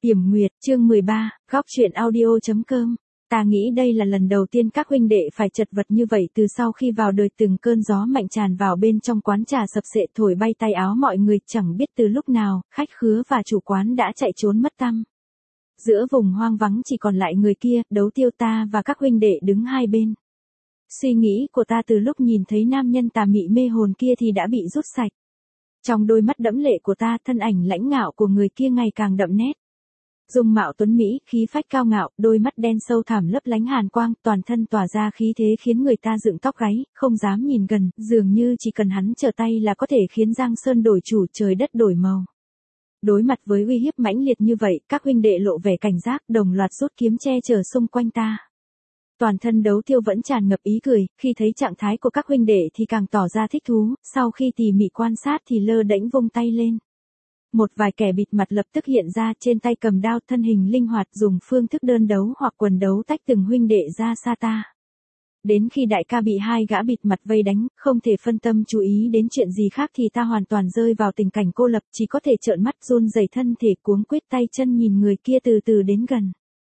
Tiểm Nguyệt, chương 13, góc truyện audio.com. Ta nghĩ đây là lần đầu tiên các huynh đệ phải chật vật như vậy từ sau khi vào đời, từng cơn gió mạnh tràn vào bên trong quán trà sập sệ thổi bay tay áo mọi người, chẳng biết từ lúc nào, khách khứa và chủ quán đã chạy trốn mất tăm. Giữa vùng hoang vắng chỉ còn lại người kia, Đấu Tiêu, ta và các huynh đệ đứng hai bên. Suy nghĩ của ta từ lúc nhìn thấy nam nhân tà mị mê hồn kia thì đã bị rút sạch. Trong đôi mắt đẫm lệ của ta, thân ảnh lãnh ngạo của người kia ngày càng đậm nét. Dung mạo tuấn mỹ, khí phách cao ngạo, đôi mắt đen sâu thẳm lấp lánh hàn quang, toàn thân tỏa ra khí thế khiến người ta dựng tóc gáy, không dám nhìn gần, dường như chỉ cần hắn trở tay là có thể khiến Giang Sơn đổi chủ, trời đất đổi màu. Đối mặt với uy hiếp mãnh liệt như vậy, các huynh đệ lộ vẻ cảnh giác, đồng loạt rút kiếm che chở xung quanh ta. Toàn thân Đấu Tiêu vẫn tràn ngập ý cười, khi thấy trạng thái của các huynh đệ thì càng tỏ ra thích thú, sau khi tỉ mỉ quan sát thì lơ đễnh vung tay lên. Một vài kẻ bịt mặt lập tức hiện ra, trên tay cầm đao, thân hình linh hoạt, dùng phương thức đơn đấu hoặc quần đấu tách từng huynh đệ ra xa ta. Đến khi đại ca bị hai gã bịt mặt vây đánh, không thể phân tâm chú ý đến chuyện gì khác thì ta hoàn toàn rơi vào tình cảnh cô lập, chỉ có thể trợn mắt run rẩy, thân thể cuống quýt, tay chân nhìn người kia từ từ đến gần.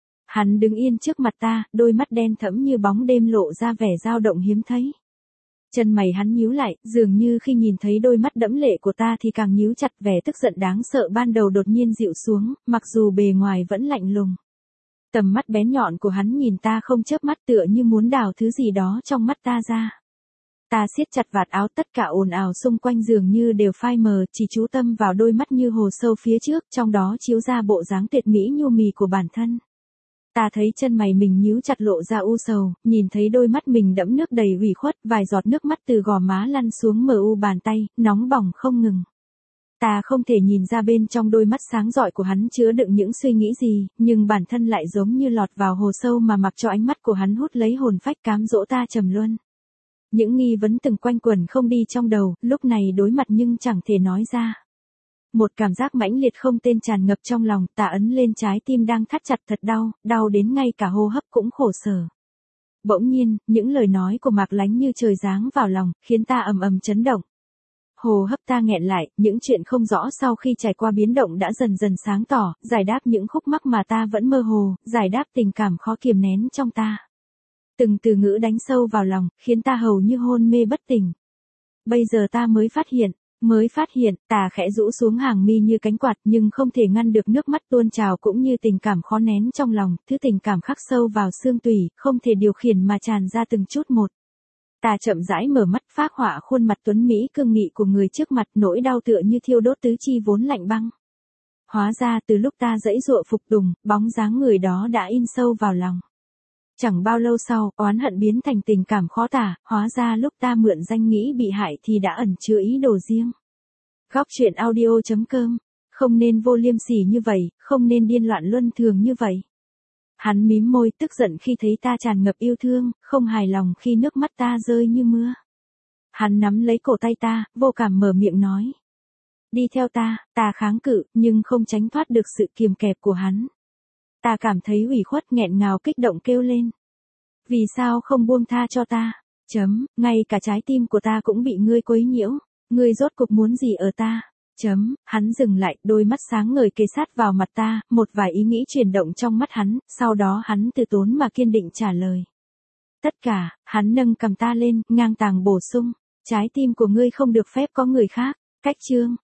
Hắn đứng yên trước mặt ta, đôi mắt đen thẫm như bóng đêm lộ ra vẻ dao động hiếm thấy. Chân mày hắn nhíu lại, dường như khi nhìn thấy đôi mắt đẫm lệ của ta thì càng nhíu chặt, vẻ tức giận đáng sợ ban đầu đột nhiên dịu xuống, mặc dù bề ngoài vẫn lạnh lùng. Tầm mắt bén nhọn của hắn nhìn ta không chớp mắt, tựa như muốn đào thứ gì đó trong mắt ta ra. Ta siết chặt vạt áo, tất cả ồn ào xung quanh dường như đều phai mờ, chỉ chú tâm vào đôi mắt như hồ sâu phía trước, trong đó chiếu ra bộ dáng tuyệt mỹ nhu mì của bản thân. Ta thấy chân mày mình nhíu chặt lộ ra u sầu, nhìn thấy đôi mắt mình đẫm nước đầy ủy khuất, vài giọt nước mắt từ gò má lăn xuống mờ u bàn tay, nóng bỏng không ngừng. Ta không thể nhìn ra bên trong đôi mắt sáng rọi của hắn chứa đựng những suy nghĩ gì, nhưng bản thân lại giống như lọt vào hồ sâu mà mặc cho ánh mắt của hắn hút lấy hồn phách, cám dỗ ta trầm luân. Những nghi vấn từng quanh quẩn không đi trong đầu, lúc này đối mặt nhưng chẳng thể nói ra. Một cảm giác mãnh liệt không tên tràn ngập trong lòng, ta ấn lên trái tim đang thắt chặt, thật đau, đau đến ngay cả hô hấp cũng khổ sở. Bỗng nhiên, những lời nói của Mạc Lánh như trời giáng vào lòng, khiến ta ầm ầm chấn động. Hô hấp ta nghẹn lại, những chuyện không rõ sau khi trải qua biến động đã dần dần sáng tỏ, giải đáp những khúc mắc mà ta vẫn mơ hồ, giải đáp tình cảm khó kiềm nén trong ta. Từng từ ngữ đánh sâu vào lòng, khiến ta hầu như hôn mê bất tỉnh. Bây giờ ta mới phát hiện, ta khẽ rũ xuống hàng mi như cánh quạt, nhưng không thể ngăn được nước mắt tuôn trào cũng như tình cảm khó nén trong lòng, thứ tình cảm khắc sâu vào xương tủy, không thể điều khiển mà tràn ra từng chút một. Ta chậm rãi mở mắt, phác họa khuôn mặt tuấn mỹ cương nghị của người trước mặt, nỗi đau tựa như thiêu đốt tứ chi vốn lạnh băng. Hóa ra từ lúc ta giãy giụa phục tùng, bóng dáng người đó đã in sâu vào lòng. Chẳng bao lâu sau, oán hận biến thành tình cảm khó tả, hóa ra lúc ta mượn danh nghĩ bị hại thì đã ẩn chứa ý đồ riêng. Góc truyện audio.com, không nên vô liêm sỉ như vậy, không nên điên loạn luân thường như vậy. Hắn mím môi, tức giận khi thấy ta tràn ngập yêu thương, không hài lòng khi nước mắt ta rơi như mưa. Hắn nắm lấy cổ tay ta, vô cảm mở miệng nói. Đi theo ta kháng cự, nhưng không tránh thoát được sự kiềm kẹp của hắn. Ta cảm thấy ủy khuất, nghẹn ngào, kích động kêu lên. Vì sao không buông tha cho ta? Ngay cả trái tim của ta cũng bị ngươi quấy nhiễu. Ngươi rốt cuộc muốn gì ở ta? Hắn dừng lại, đôi mắt sáng ngời kề sát vào mặt ta, một vài ý nghĩ chuyển động trong mắt hắn, sau đó hắn từ tốn mà kiên định trả lời. Tất cả, hắn nâng cầm ta lên, ngang tàng bổ sung. Trái tim của ngươi không được phép có người khác. Cách chương.